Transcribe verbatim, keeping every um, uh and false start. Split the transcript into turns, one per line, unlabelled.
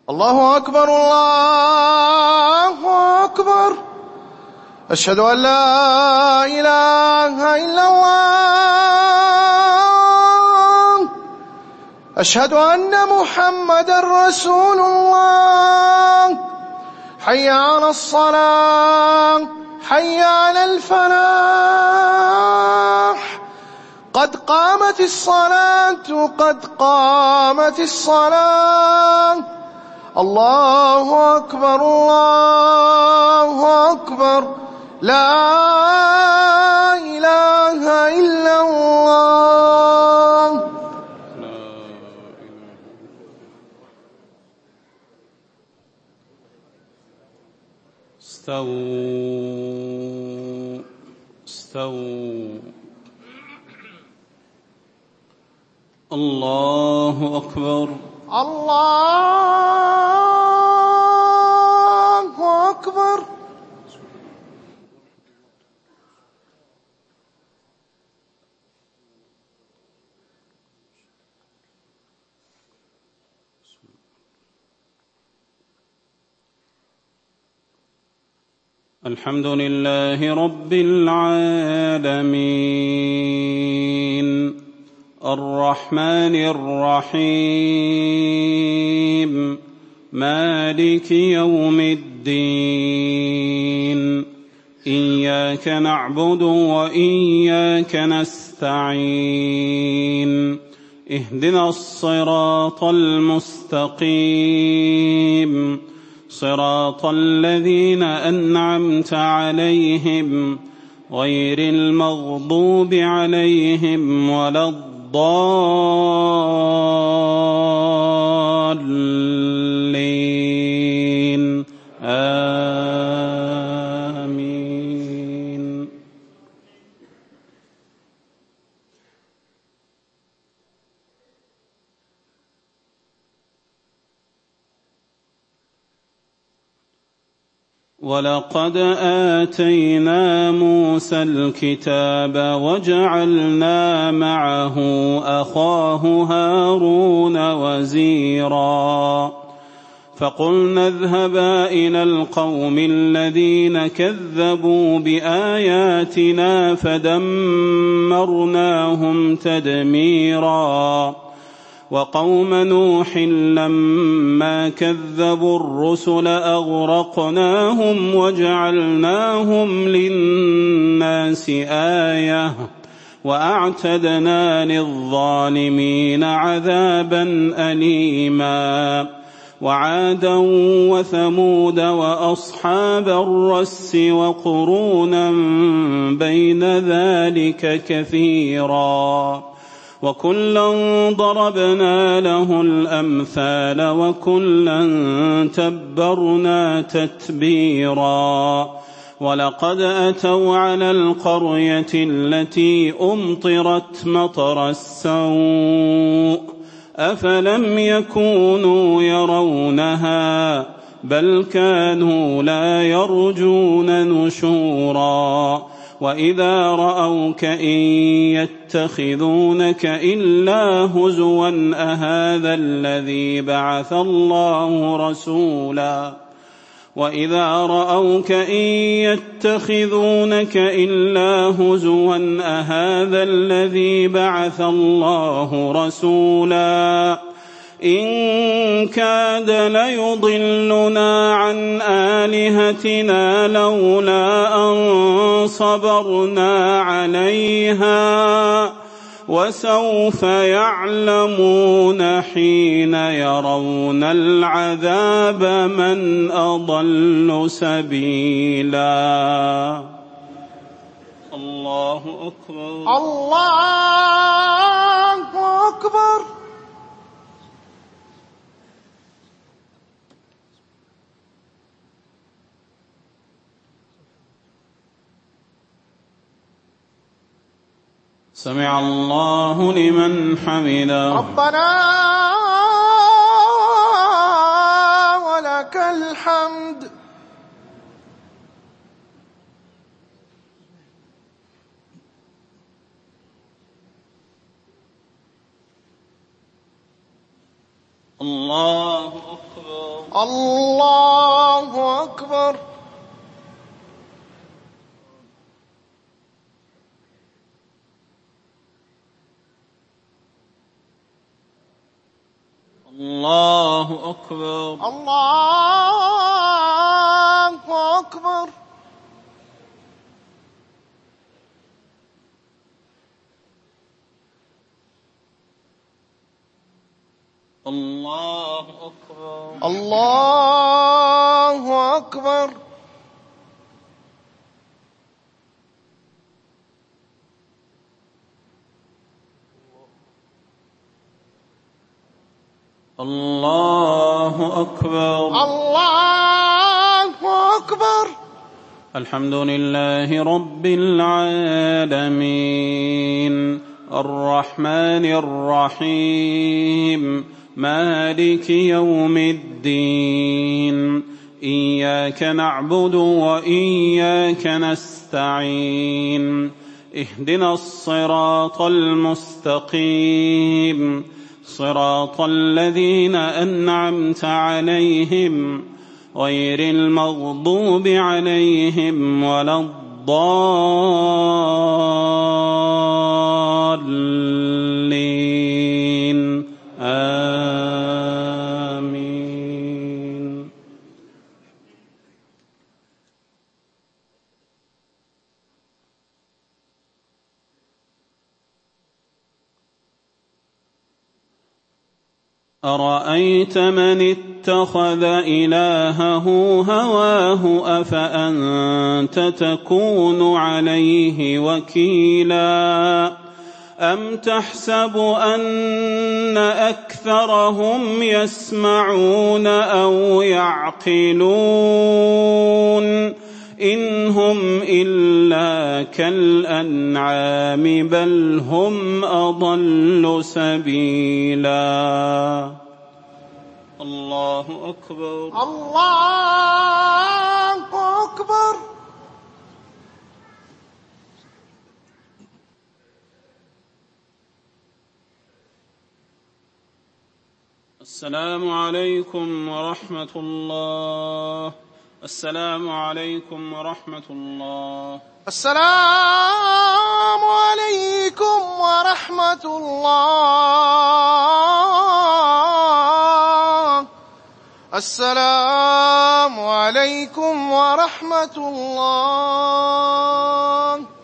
الله أكبر الله أكبر. أشهد أن لا إله إلا الله. أشهد أن محمدًا رسول الله. حي على الصلاة، حي على الفلاح. قد قامت الصلاة، قد قامت الصلاة. الله أكبر الله أكبر. لا إله إلا الله.
استووا استووا. الله أكبر
الله أكبر.
الحمد لله رب العالمين الرحمن الرحيم مالك يوم الدين. إياك نعبد وإياك نستعين. اهدنا الصراط المستقيم صراط الذين أنعمت عليهم غير المغضوب عليهم ولا الضالين. آمين. ولقد آتينا موسى الكتاب وجعلنا معه أخاه هارون وزيرا. فقلنا اذهبا إلى القوم الذين كذبوا بآياتنا فدمرناهم تدميرا. وقوم نوح لما كذبوا الرسل أغرقناهم وجعلناهم للناس آية وأعتدنا للظالمين عذابا أليما. وعادا وثمود وأصحاب الرس وقرونا بين ذلك كثيرا. وكلا ضربنا له الأمثال وكلا تبرنا تتبيرا. ولقد أتوا على القرية التي أمطرت مطر السوء أفلم يكونوا يرونها بل كانوا لا يرجون نشورا. وإذا رأوك إن يتخذونك إلا هزوا أهذا الذي بعث الله رسولا. وإذا رأوك إن يتخذونك إلا هزوا أهذا الذي بعث الله رسولا. إن كاد ليضلنا عن آلهتنا لولا أن صبرنا عليها وسوف يعلمون حين يرون العذاب من أضل سبيلا. الله أكبر
الله أكبر.
سمع الله لمن حمده.
ربنا ولك الحمد.
الله أكبر.
الله أكبر.
الله أكبر.
الله أكبر.
الله أكبر.
الله أكبر.
الله أكبر.
الله أكبر.
الحمد لله رب العالمين الرحمن الرحيم مالك يوم الدين إياك نعبد وإياك نستعين اهدنا الصراط المستقيم صراط الذين أنعمت عليهم غير المغضوب عليهم ولا الضالين آمين. أرأيت من اتخذ إلهه هواه أفأنت تكون عليه وكيلا أم تحسب أن أكثرهم يسمعون أو يعقلون إن هم إلا كالأنعام بل هم أضل سبيلا. الله أكبر.
الله أكبر.
السلام عليكم ورحمة الله. السلام عليكم ورحمة الله.
السلام عليكم ورحمة الله. السلام عليكم ورحمة الله.